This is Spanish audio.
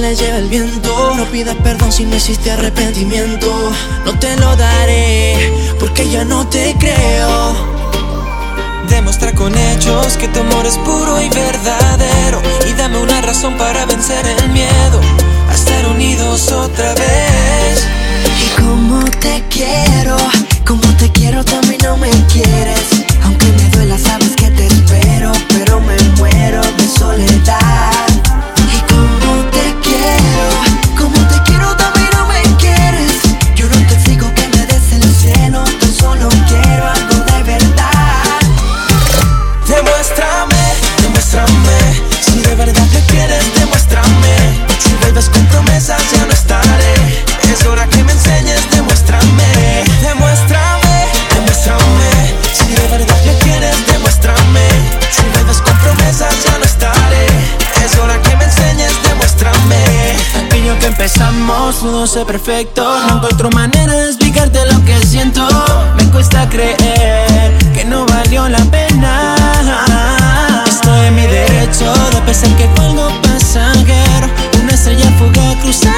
les lleva el viento. No pidas perdón si no existe arrepentimiento. No te lo daré porque ya no te creo. Demuestra con hechos que tu amor es puro y verdadero, y dame una razón para vencer el miedo a estar unidos otra vez. Y como te quiero también no me quieres. Aunque me duela sabes que te espero, pero me muero de soledad. Y como te quiero también no me quieres. Yo no te exijo que me des el cielo, tan solo quiero algo de verdad. Demuéstrame, si de verdad me quieres, demuéstrame. Si vuelves con promesas ya no estaré, es hora que me enseñes, demuéstrame. Si de verdad me quieres, demuéstrame. Si vuelves con promesas ya no estaré, es hora que me enseñes, demuéstrame. Aquello que empezamos pudo ser perfecto. No encuentro manera de explicarte lo que siento. Me cuesta creer que no valió la pena. Estoy en mi derecho de pensar que fue algo pasajero, una estrella fugaz cruzada